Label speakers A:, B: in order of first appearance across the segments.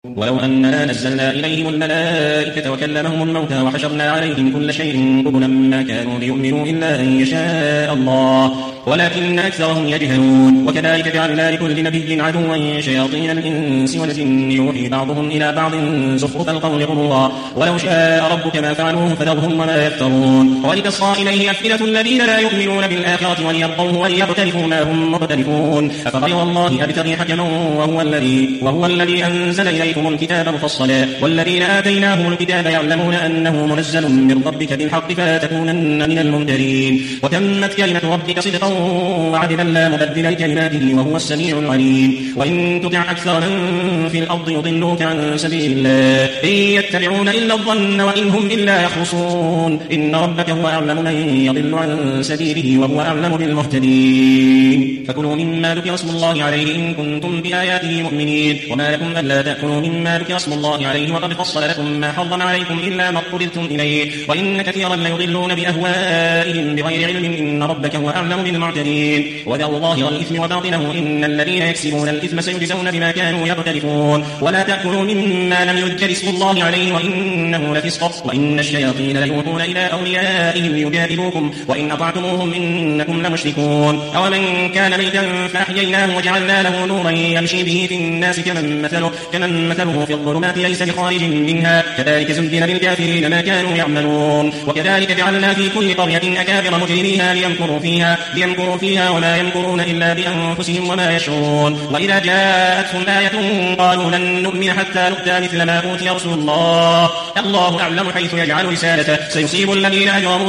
A: ولو أننا نزلنا إليهم الملائكة وكلمهم الموتى وحشرنا عليهم كل شيء قبلا ما كانوا ليؤمنوا إلا أن يشاء الله ولكن أكثرهم يجهلون. وكذلك جعلنا لكل نبي عدوا شياطين الإنس والجن يوحي بعضهم إلى بعض زخرف القول غرورا ولو شاء ربك ما فعلوه فذرهم وما يفترون. ولتصغى إليه أفئدة الذين لا يؤمنون بالآخرة وليرضوه وليقترفوا ما هم مقترفون. أفغير الله أبتغي حكما وهو الذي أنزل إليكم الكتاب مفصلا والذين آتيناهم الكتاب يعلمون أنه منزل من ربك بالحق فلا تكونن من الممترين. وتمت كلمة ربك صدقا وعدلا لا مبدل لكلماته وهو السميع العليم. وإن تطع أكثر من في الأرض يضلوك عن سبيل الله إن يتبعون إلا الظن وإن هم إلا يخرصون. إن ربك هو أعلم من يضل عن سبيله وهو أعلم بالمهتدين. فكلوا مما ذكر اسم الله عليه إن كنتم بآياته مؤمنين. وما لكم ألا تأكلوا مما ذكر اسم الله عليه وقد فصل لكم ما حرم عليكم إلا ما اضطررتم إليه وإن كثيرا ليضلون بأهوائهم بغير علم. إن ربك هو أعلم بالمعتدين. وذروا ظاهر الإثم وباطنه إن الذين يكسبون الإثم سيجزون بما كانوا يقترفون. ولا تأكلوا مما لم يذكر اسم الله عليه وإنه لفسق وإن الشياطين ليوحون إلى أوليائهم ليجادلوكم وإن أطعتموهم إنكم لمشركون. أومن كان ميتا فأحييناه وجعلنا له نورا يمشي به في الناس كمن مثله في الظلمات ليس بخارج منها كذلك زين للكافرين ما كانوا يعملون. وكذلك جعلنا في كل قرية أكابر مجرميها ليمكروا فيها وما يمكرون إلا بأنفسهم وما يشعرون. وإذا جاءتهم آية قالوا لن نؤمن حتى نؤتى مثل ما أوتي رسول الله أعلم حيث يجعل رسالته سيصيب الذين أجرموا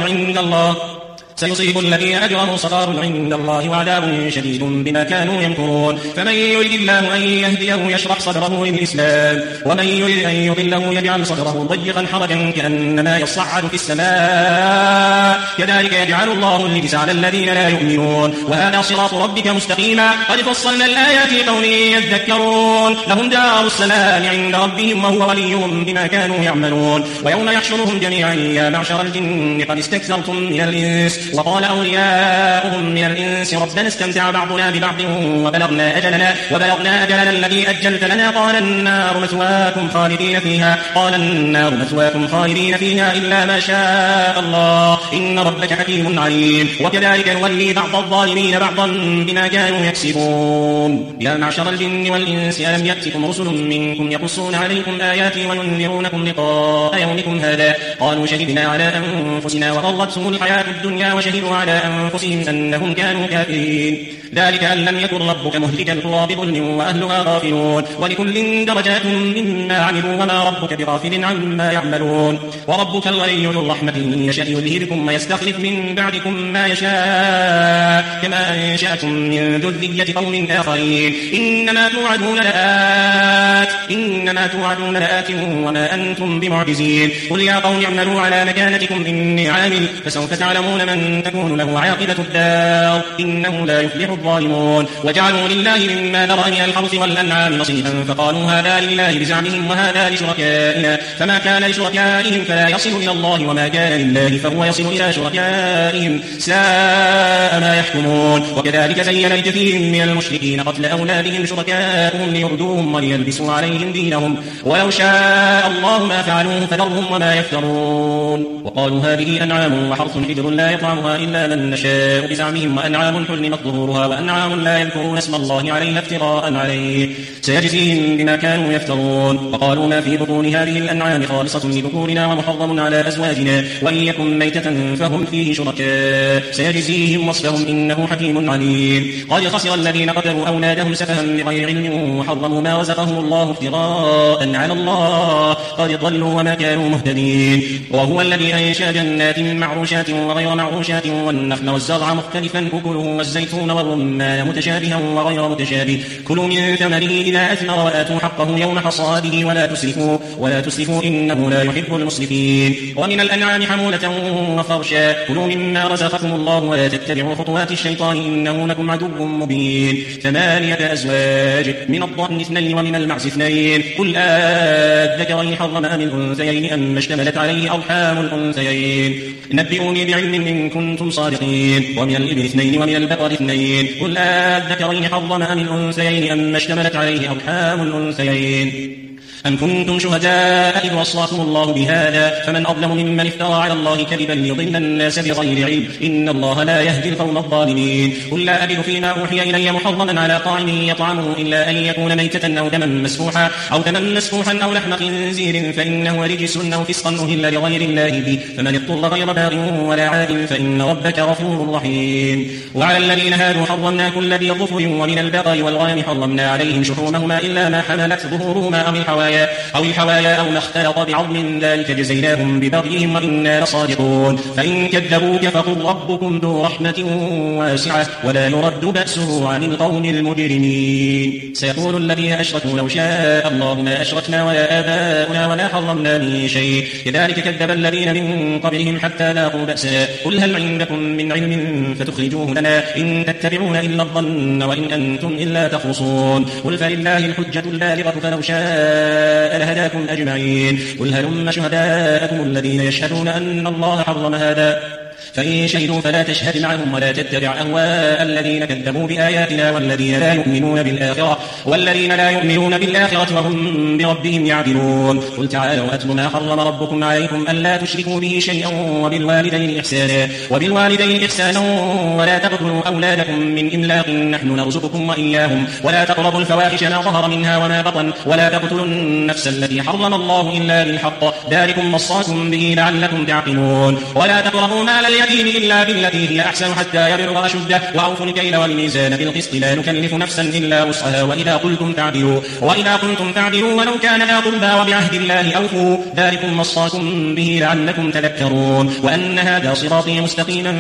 A: صغار عند الله وعذاب شديد بما كانوا يمكرون. فمن يريد الله أن يهديه يشرح صدره للإسلام ومن يريد أن يضله يجعل صدره ضيقا حرجا كأنما يصعد في السماء كذلك يجعل الله الرجس على الذين لا يؤمنون. وهذا صراط ربك مستقيما قد فصلنا الآيات لقوم يذكرون. لهم دار السلام عند ربهم وهو وليهم بما كانوا يعملون. ويوم يحشرهم جميعا يا معشر الجن قد استكثرتم من الإنس وقال أولياؤهم من الإنس ربنا استمتع بعضنا ببعض وبلغنا أجلنا الذي أجلت لنا قال النار مثواكم خالدين فيها إلا ما شاء الله إن ربك حكيم عليم. وكذلك نولي بعض الظالمين بعضا بما كانوا يكسبون. يا معشر الجن والإنس ألم يأتكم رسل منكم يقصون عليكم آياتي وينذرونكم لقاء يومكم هذا قالوا شهدنا على أنفسنا وغرتهم الحياة الدنيا وشهدوا على أنفسهم أنهم كانوا كافرين. ذلك أن لم يكن ربك مهلك القرى بظلم وأهلها غافلون. ولكل درجات مما عملوا وما ربك بغافل عما يعملون. وربك الغني ذو الرحمة إن يشأ يذهبكم ويستخلف من بعدكم ما يشاء كما أنشأكم من ذرية قوم آخرين. إنما توعدون لآت وما أنتم بمعجزين. قل يا قوم اعملوا على مكانتكم إني عامل فسوف تعلمون من تكون له عاقبة الدار إنه لا يفلح الظالمون. وجعلوا لله مما ذرأ من الحرث والأنعام نصيبا فقالوا هذا لله بزعمهم وهذا لشركائنا فما كان لشركائهم فلا يصل إلى الله وما كان لله فهو يصل إلى شركائهم ساء ما يحكمون. وكذلك زين لكثير من المشركين قتل أولادهم شركائهم ليردوهم وليلبسوا عليهم دينهم ولو شاء الله ما فعلوه فذرهم وما يفترون. وقالوا هذه أنعام وحرث حجر لا يطعمها إلا من نشاء بزعمهم وأنعام حرمت ظهورها وأنعام لا يذكرون اسم الله عليها افتراء عليه سيجزيهم بما كانوا يفترون. وقالوا ما في بطون هذه الأنعام خالصة لذكورنا ومحرم على أزواجنا وإن يكن ميتة فهم فيه شركاء سيجزيهم وصفهم إنه حكيم عليم. قد خسر الذين قتلوا أولادهم سفها بغير علم وحرموا ما رزقهم الله افتراء على الله قد ضلوا وما كانوا مهتدين. وهو الذي أنشأ جنات معروشات وغير معروشات والنخل والزرع مختلفا أكله والزيتون والرمان متشابها وغير متشابه كلوا من ثمره إذا أثمر وآتوا حقه يوم حصاده ولا تسرفوا إنه لا يحب المسرفين. ومن الأنعام حمولة وفرشا كلوا مما رزقكم الله ولا تتبعوا خطوات الشيطان إنه لكم عدو مبين. 8 أزواج من الضأن 2 ومن المعز 2 قل الذكرين حرم أم الأنثيين أم اشتملت عليه أرحام الأنثيين نبئوني بعلم إن كنتم صادقين. ومن الإبل 2 ومن البقر 2 قل الذكرين حرم أم الأنثيين أم اشتملت عليه أرحام الأنثيين أم كنتم شهداء إذ وصاكم الله بهذا فمن أظلم ممن افترى على الله كذبا ليضل الناس بغير علم إن الله لا يهدي القوم الظالمين قل لا أجد فيما أوحي إلي محرما على طاعم يطعمه إلا أن يكون ميتة أو دما مسفوحا أو لحم خنزير فإنه رجس أو فسقا أهل لغير الله به فمن اضطر غير باغ ولا عاد فإن ربك غفور رحيم وعلى الذين هادوا حرمنا كل ذي ظفر ومن البقر والغنم حرمنا عليهم شحومهما إلا ما حملت ظهورهما أو الحوايا أو ما اختلط بعظم ذلك جزيناهم ببغيهم وإنا لصادقون فإن كذبوك فقل ربكم ذو رحمة واسعة ولا يرد بأسه عن القوم المجرمين سيقول الذين أشركوا لو شاء الله ما أشركنا ولا آباؤنا ولا حرمنا من شيء كذلك كذب الذين من قبلهم حتى لاقوا بأسنا قل هل عندكم من علم فتخرجوه لنا إن تتبعون إلا الظن وإن أنتم إلا تخرصون قل فلله الحجة البالغة فلو شاء لهداكم أجمعين قل هلم شهداءكم الذين يشهدون أن الله حرم هذا فإن شهدوا فلا تشهد معهم ولا تتبع أهواء الذين كذبوا بآياتنا والذين لا يؤمنون بالآخرة وهم بربهم يعدلون قل تعالوا أتل ما حرم ربكم عليكم ألا تشركوا به شيئا وبالوالدين إحسانا ولا تقتلوا أولادكم من إملاق نحن نرزقكم وإياهم ولا تقربوا الفواحش ما ظهر منها وما بطن ولا تقتلوا النفس التي حرم الله إلا بالحق ذلكم وصاكم به لعلكم تعقلون ولا تقربوا مال اليتيم إلا بالتي هي أحسن حتى يبلغ أشده وأوفوا الكيل والميزان بالقسط لا نكلف نفسا إلا وسعها وإذا قلتم فاعدلوا ولو كان ذا قربى وبعهد الله أوفوا ذلكم وصاكم به لعلكم تذكرون وأن هذا صراطي مستقيما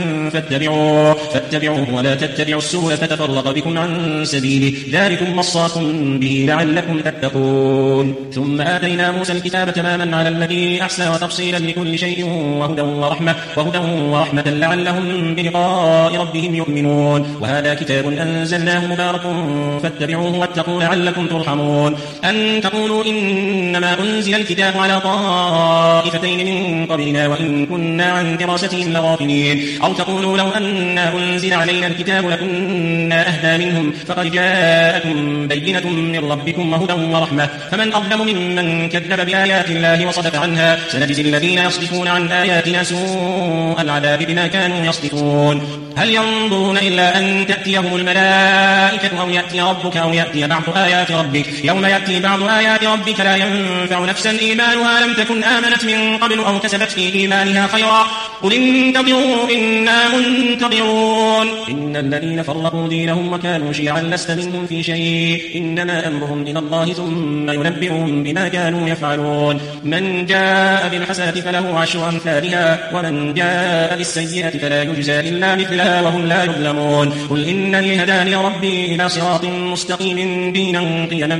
A: فاتبعوه ولا تتبعوا السبل فتفرق بكم عن سبيله ذلكم وصاكم به لعلكم تتقون ثم آتينا موسى الكتاب تماما على الذي أحسن وتفصيلا لكل شيء وهدى ورحمة لعلهم بلقاء ربهم يؤمنون وهذا كتاب أنزلناه مبارك فاتبعوه واتقوا لعلكم ترحمون أن تقولوا إنما أنزل الكتاب على طائفتين من قبلنا وإن كنا عن دراستهم لغافلين أو تقولوا لو أنا أنزل علينا الكتاب لكنا أهدى منهم فقد جاءكم بينة من ربكم وهدى ورحمة فمن أظلم ممن كذب بآيات الله وصدف عنها سنجزي الذين يصدفون عن آياتنا سوء العذاب بما كانوا يصدفون هل ينظرون إلا أن تأتيهم الملائكة أو يأتي ربك أو يأتي بعض آيات ربك يوم يأتي بعض آيات ربك لا ينفع نفسا إيمانها لم تكن آمنت من قبل أو كسبت في إيمانها خيرا قل انتظروا إنا منتظرون إن الذين فرقوا دينهم وكانوا شيعا لست منهم في شيء إنما أمرهم إلى الله ثم ينبئهم بما كانوا يفعلون من جاء بالحسنة فله عشر أمثالها ومن جاء بالسيئة فلا يجزى إلا مثلها وهم لا يظلمون قل إنني هداني ربي إلى صراط مستقيم دينا قيما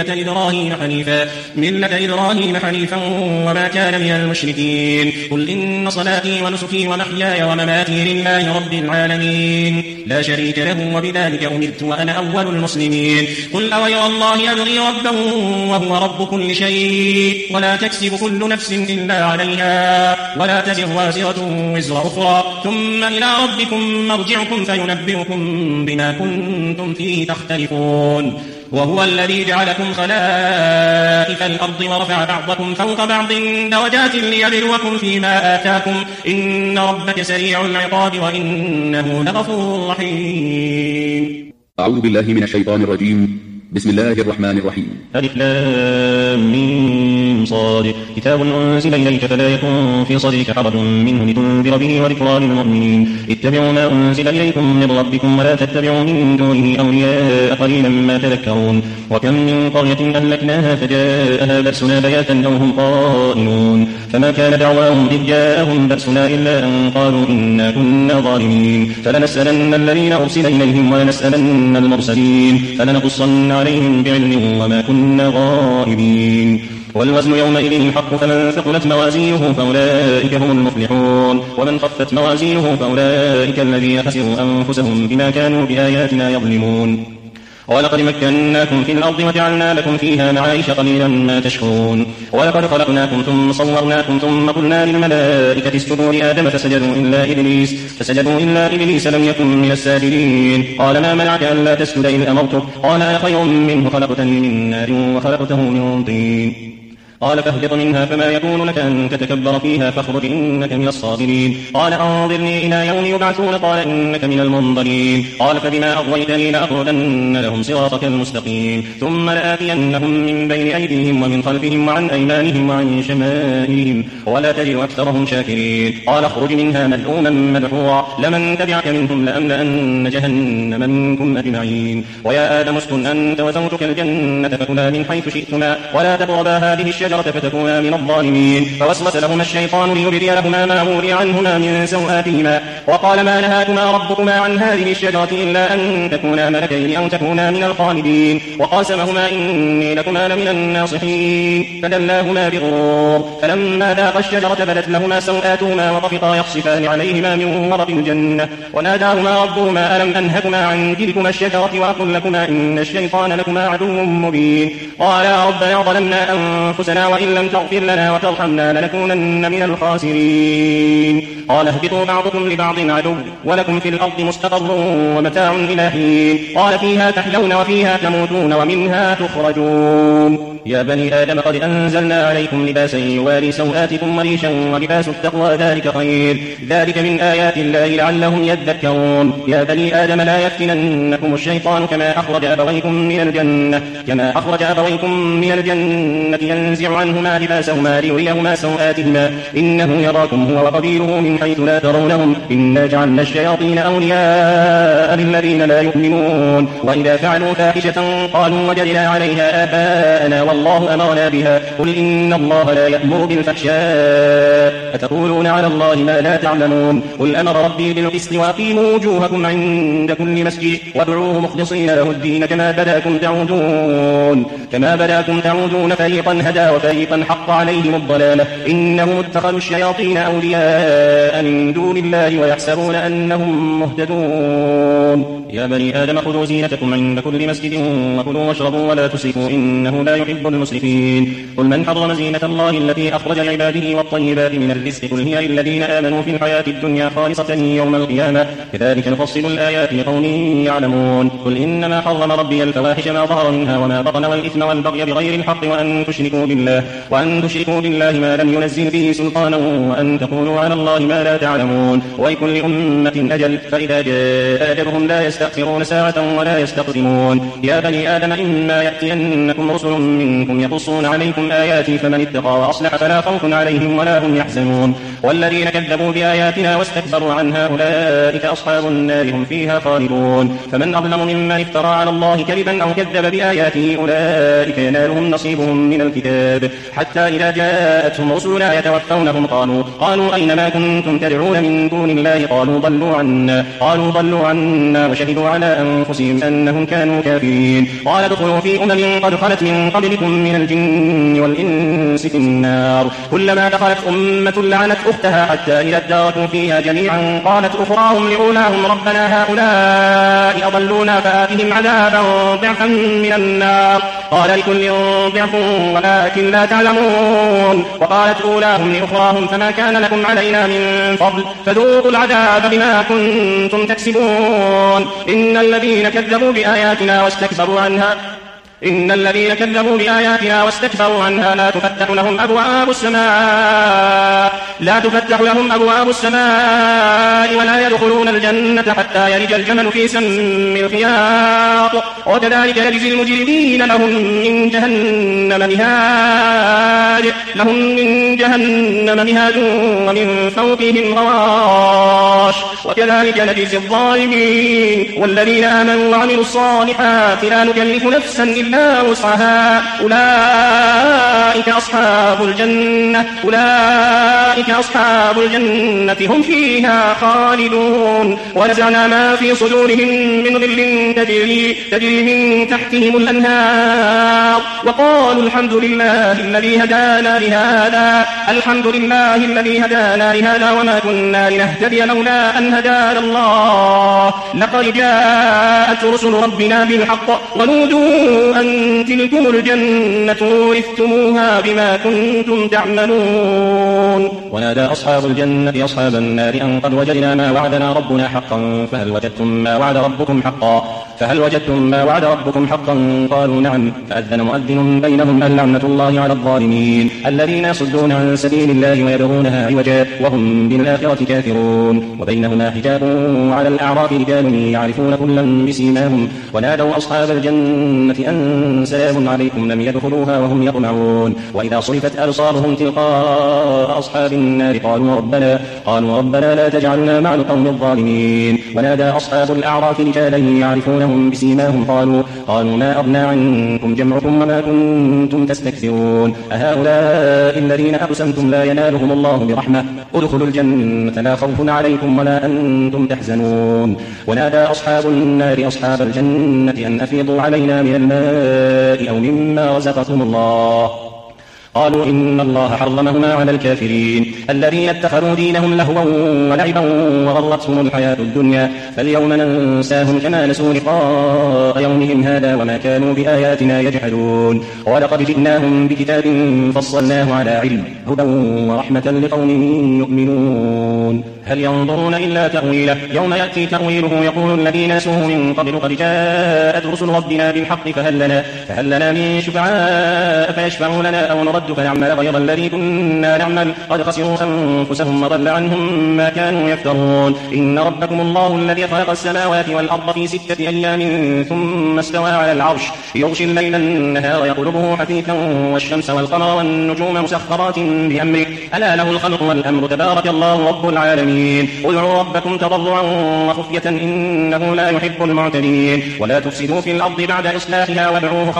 A: ملة إبراهيم حنيفا وما كان من المشركين قل إن صلاتي ونسكي ومحياي ومماتي لله رب العالمين لا شريك له وبذلك أمرت وأنا أول المسلمين قل أغير الله أبغي ربا وهو رب كل شيء ولا تكسب كل نفس إلا عليها ولا تزر وازرة وزر أخرى ثم إلى ربكم مرجعكم فينبئكم بما كنتم فيه تختلفون وهو الذي جعلكم خلائف الأرض ورفع بعضكم فوق بعض درجات ليبلوكم فيما آتاكم إن ربك سريع العقاب وإنه لغفور رحيم.
B: أعوذ بالله من الشيطان الرجيم. بسم الله الرحمن الرحيم.
C: ألف لام ميم صاد كتاب أنزل إليك فلا يكن في صدرك حرج منه لتنذر به وذكرى للمؤمنين اتبعوا ما أنزل إليكم من ربكم ولا تتبعوا من دونه أولياء قليلا ما تذكرون وكم من قرية أهلكناها فجاءها بأسنا بياتا أو هم قائلون فما كان دعواهم إذ جاءهم بأسنا إلا أن قالوا إنا كنا ظالمين فلنسألن الذين أرسل إليهم ولنسألن المرسلين فلنقصن عليهم بعلم وما كنا غائبين والوزن يومئذ الحق فمن ثقلت موازينه فأولئك هم المفلحون ومن خفت موازينه فأولئك الذين خسروا أنفسهم بما كانوا بآياتنا يظلمون ولقد مكناكم في الأرض وجعلنا لكم فيها معايش قليلا ما تشكرون ولقد خلقناكم ثم صورناكم ثم قلنا للملائكة اسجدوا لآدم فسجدوا إلا إبليس لم يكن من الساجدين قال ما منعك ألا تسجد إذ أمرتك قال أنا خير منه خلقتني من نار وخلقته من طين قال فاهبط منها فما يكون لك أن تتكبر فيها فاخرج إنك من الصاغرين قال أنظرني إلى يوم يبعثون قال إنك من المنظرين قال فبما أغويتني لأقعدن لهم صراطك المستقيم ثم لآتينهم من بين أيديهم ومن خلفهم وعن أيمانهم وعن شمائلهم ولا تجد أكثرهم شاكرين قال اخرج منها مذءوما مدحورا لمن تبعك منهم لأملأن جهنم منكم أجمعين ويا آدم اسكن أنت وزوجك الجنة فكلا من حيث شئتما ولا تقربا هذه الشجرة فتكونا من الظالمين فوسوس لهما الشيطان ليبدي لهما ما وري عنهما من سوآتهما وقال ما نهاكما ربكما عن هذه الشجرة إلا أن تكونا ملكين أو تكونا من الخالدين وقاسمهما إني لكما لمن الناصحين فدلاهما بغرور فلما ذاقا الشجرة بدت لهما سوآتهما وطفقا يخصفان عليهما من ورق الجنة وناداهما ربهما ألم أنهكما عن تلكما الشجرة وأقل لكما إن الشيطان لكما عدو مبين قالا ربنا ظلمنا أنفسنا وإن لم تغفر لنا وترحمنا لنكونن من الخاسرين قال اهبطوا بعضكم لبعض عدو ولكم في الأرض مستقر ومتاع إلى حين قال فيها تحيون وفيها تموتون ومنها تخرجون يا بني آدم قد أنزلنا عليكم لباسا يواري سوآتكم وريشا ولباس التقوى ذلك خير ذلك من آيات الله لعلهم يذكرون يا بني آدم لا يفتننكم الشيطان كما أخرج أبويكم من الجنة ينزع عنهما لباسهما ليريهما سوآتهما إنه يراكم هو وقبيله من حيث لا ترونهم إنا جعلنا الشياطين أولياء للذين لا يؤمنون وإذا فعلوا فاحشة قالوا وجدنا عليها آباءنا والله أمرنا بها قل إن الله لا يأمر بالفحشاء أتقولون على الله ما لا تعلمون قل أمر ربي بالقسط وأقيموا وجوهكم عند كل مسجد وادعوه مخلصين له الدين كما بدأكم تعودون فريقا هدى وفريقا حق عليهم الضلالة إنهم اتخذوا الشياطين أولياء من دون الله ويحسبون أنهم مهتدون يا بني آدم خذوا زينتكم عند كل مسجد وكلوا واشربوا ولا تسرفوا إنه لا يحب المسرفين قل من حرم زينة الله التي أخرج لعباده والطيبات من الرزق قل هي للذين آمنوا في الحياة الدنيا خالصة يوم القيامة كذلك نفصل الآيات لقوم يعلمون قل إنما حرم ربي الفواحش ما ظهر منها وما بطن والإثم والبغي بغير الحق وأن تشركوا بالله ما لم ينزل به سلطانا وأن تقولوا على الله ما لا تعلمون ولكل أمة أجل فإذا جاء أجلهم لا يستأخرون ساعة ولا يستقدمون يا بني آدم إما يأتينكم رسل منكم يقصون عليكم آياتي فمن اتقى وأصلح فلا خوف عليهم ولا هم يحزنون والذين كذبوا بآياتنا واستكبروا عنها أولئك أصحاب النار هم فيها خالدون فمن أظلم ممن افترى على الله كذبا أو كذب بآياته أولئك ينالهم نصيبهم من الكتاب حتى إذا جاءتهم رسلنا يتوفونهم قالوا أين ما كنتم تدعون من دون الله قالوا ضلوا عنا وشهدوا على أنفسهم أنهم كانوا كافرين قال ادخلوا في أمم قد خلت من قبلكم من الجن والإنس في النار كلما دخلت أمة لعنت أختها حتى إذا اداركوا فيها جميعا قالت أخراهم لأولاهم ربنا هؤلاء أضلونا فآتهم عذابا ضعفا من النار قال لكل ضعف ولكن لا تعلمون وقالت أولاهم لأخراهم فما كان لكم علينا من فضل فذوقوا العذاب بما كنتم تكسبون إن الذين كذبوا بآياتنا واستكبروا عنها لا تفتح لهم أبواب السماء ولا يدخلون الجنة حتى يلج الجمل في سم الخياط وكذلك نجزي المجرمين لهم من جهنم مهاد ومن فوقهم غواش وكذلك نجزي الظالمين والذين آمنوا وعملوا الصالحات لا نكلف نفسا إلا وسعها أولئك
A: أولئك أصحاب الجنة هم فيها خالدون. ونزعنا ما في صدورهم من غل تجري من تحتهم الأنهار وقالوا الحمد لله الذي هدانا لهذا وما كنا لنهتدي لولا أن هدانا الله لقد جاءت رسل ربنا بالحق ونودوا أن تلكم الجنة ورثتموها بما كنتم تعملون.
C: ونادى أصحاب الجنة أصحاب النار أن قد وجدنا ما وعدنا ربنا حقا فهل وجدتم ما وعد ربكم حقا قالوا نعم. فأذن مؤذن بينهم اللعنة الله على الظالمين الذين يصدون عن سبيل الله ويبغونها عوجا وهم بالآخرة كافرون. وبينهما حجاب وعلى الأعراف رجال يعرفون كلا بسيماهم ونادوا أصحاب الجنة أن سلام عليكم لم يدخلوها وهم يطمعون. وإذا صرفت أبصارهم تلقاء أصحاب النار قالوا ربنا لا تجعلنا مع القوم الظالمين. ونادى أصحاب الأعراف رجالا يعرفونهم بسيماهم قالوا ما أغنى عنكم جمعكم وما كنتم تستكثرون أهؤلاء الذين أقسمتم لا ينالهم الله برحمة ادخلوا الجنة لا خوف عليكم ولا أنتم تحزنون. ونادى أصحاب النار أصحاب الجنة أن أفيضوا علينا من الماء أو مما رزقكم الله قالوا إن الله حرمهما على الكافرين الذين اتخذوا دينهم لهوا ولعبا وغرتهم الحياة الدنيا فاليوم ننساهم كما نسوا لقاء يومهم هذا وما كانوا بآياتنا يجحدون. ولقد جئناهم بكتاب فصلناه على علم هدى ورحمة لقوم يؤمنون. هل ينظرون إلا تأويله يوم يأتي تأويله يقول الذين نسوه من قبل قد جاءت رسل ربنا بالحق فهل لنا من شفعاء فيشفعوا لنا أو نرد فنعمل غير الذي كنا نعمل قد خسروا أنفسهم وضل عنهم ما كانوا يفترون. إن ربكم الله الذي خلق السماوات والأرض في 6 أيام ثم استوى على العرش يغشي الليل النهار يطلبه حثيثا والشمس والقمر والنجوم مسخرات بأمره ألا له الخلق والأمر تبارك الله رب العالمين. ادعوا ربكم تضرعا وخفية إنه لا يحب المعتدين. ولا تفسدوا في الأرض بعد إصلاحها وادعوه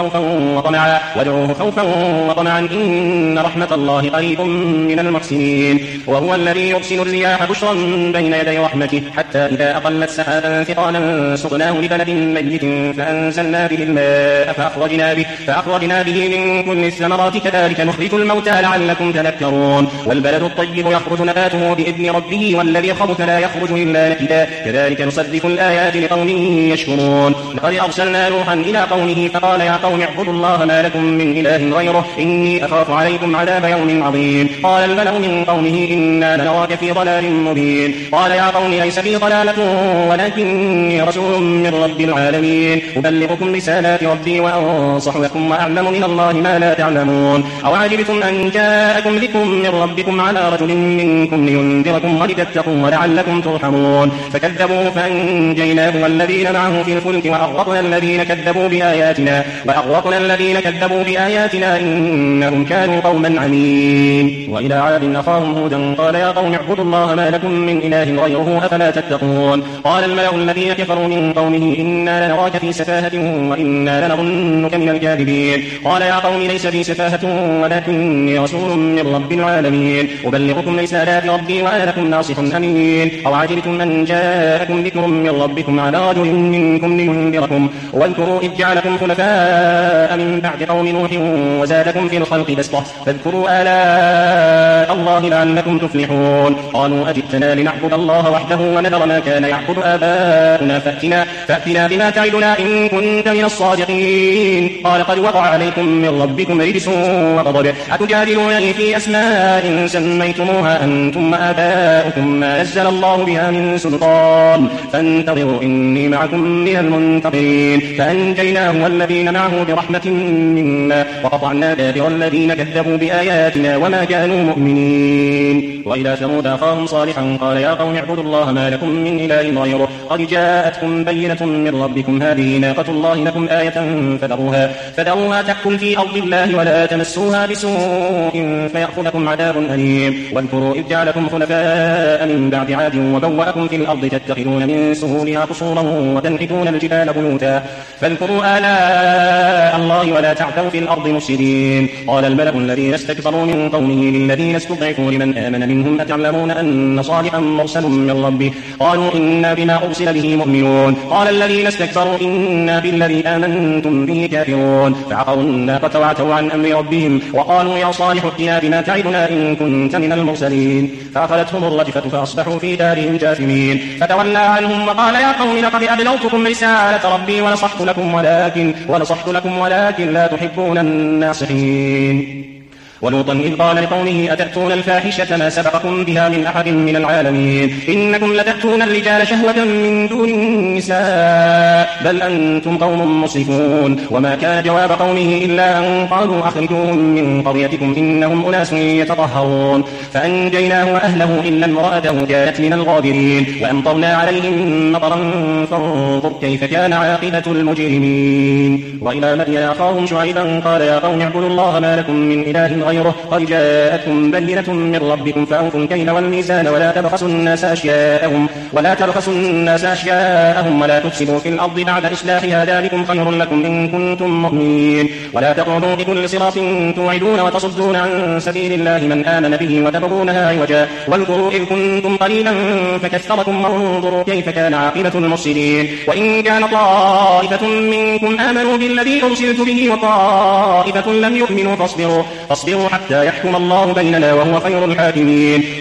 C: خوفا وطمعا إن رحمة الله قريب من المحسنين. وهو الذي يرسل الرياح بشرا بين يدي رحمته حتى إذا أقلت سحابا ثقالا سقناه لبلد ميت فأنزلنا به الماء فأخرجنا به من كل الثمرات كذلك نخرج الموتى لعلكم تذكرون. والبلد الطيب يخرج نباته بإذن ربه والذي خبث لا يخرج إلا نكدا كذلك نصدق الآيات لقوم يشكرون. لقد أرسلنا نوحا إلى قومه فقال يا قوم اعبدوا الله ما لكم من إله غيره إني أخاف عليكم عذاب يوم عظيم. قال الملأ من قومه إنا لنراك في ضلال مبين. قال يا قوم ليس بي ضلالة ولكني رسول من رب العالمين أبلغكم رسالات ربي وأنصح لكم وأعلم من الله ما لا تعلمون. أو عجبتم أن جاءكم ذكر من ربكم على رجل منكم لينذركم ولتتقوا ولعلكم ترحمون. فكذبوه فأنجيناه والذين معه في الفلك وأغرقنا الذين كذبوا بآياتنا إنهم كانوا قوما عمين. وإلى عاد أخاهم هودا قال يا قوم اعبدوا الله ما لكم من إله غيره أفلا تتقون. قال الملأ الذين كفروا من قومه إنا لنراك في سفاهة وإنا لنظنك من الكاذبين. قال يا قوم ليس بي سفاهة ولكني رسول من رب العالمين أبلغكم رسالات ربي وأنا لكم ناصح أمين. أو عجبتم أن جاءكم ذكر من ربكم على رجل منكم لينذركم واذكروا إذ جعلكم خلفاء من بعد قوم نوح وزادكم في الخلق بسطة فاذكروا آلاء الله لعلكم تفلحون. قالوا أجئتنا لنعبد الله وحده ونذر ما كان يعبد آباؤنا فأتنا بما تعدنا إن كنت من الصادقين. قال قد وقع عليكم من ربكم رجس وغضب أتجادلونني في أسماء سميتموها أنتم وآباؤكم ما نزل الله بها من سلطان فانتظروا إني معكم من المنتظرين. فأنجيناه والذين معه برحمة منا وقطعنا دابر الذين كذبوا بآياتنا وما كانوا مؤمنين. وإلى ثمود أخاهم صالحا قال يا قوم اعبدوا الله ما لكم من إله غيره قد جاءتكم بينة من ربكم هذه ناقة الله لكم آية فذروها تأكل في أرض الله ولا تمسوها بسوء فيأخذكم عذاب أليم. واذكروا إذ جعلكم خلفاء من بعد عاد وبوأكم في الأرض تتخذون من سهولها قصورا وتنحتون الجبال بيوتا فاذكروا آلاء الله ولا تعثوا في الأرض مفسدين. قال
A: الملأ الذين استكبروا من قومه للذين استضعفوا لمن آمن منهم أتعلمون أن صالحا مرسل من ربه قالوا إنا بما أرسل به مؤمنون قال الذين استكبروا إنا بالذي آمنتم به كافرون فعقروا الناقة وعتوا عن أمر ربهم وقالوا يا صالح ائتنا بما تعدنا إن كنت من المرسلين فأخذتهم الرجفة فأصبحوا في دارهم جاثمين فتولى عنهم وقال يا قوم لقد أبلغتكم رسالة ربي ونصحت لكم ولكن لا تحبون الناصحين ولوطا إذ قال لقومه أتأتون الفاحشة ما سبقكم بها من أحد من العالمين إنكم لتأتون الرجال شهوة من دون النساء بل أنتم قوم مسرفون وما كان جواب قومه إلا أن قالوا أخرجوهم من قريتكم إنهم أناس يتطهرون فأنجيناه وأهله إلا امرأته كانت من الغابرين وأمطرنا عليهم مطرا فانظر كيف كان عاقبة المجرمين وإلى مدين أخاهم شعيبا قال يا قوم اعبدوا الله ما لكم من إله غيره قد جاءتكم بينة من ربكم فأوفوا الكيل والميزان ولا تبخسوا الناس أشياءهم ولا تفسدوا في الأرض بعد إصلاحها ذلكم خير لكم إن كنتم مؤمنين ولا تقعدوا بكل صراط توعدون وتصدون عن سبيل الله من آمن به وتبغونها عوجا واذكروا إذ كنتم قليلا فكثركم وانظروا كيف كان عاقبة المفسدين وإن كان طائفة منكم آمنوا بالذي أرسلت به وطائفة لم يؤمنوا فاصبروا حتى يحكم الله بيننا وهو خير الحاكمين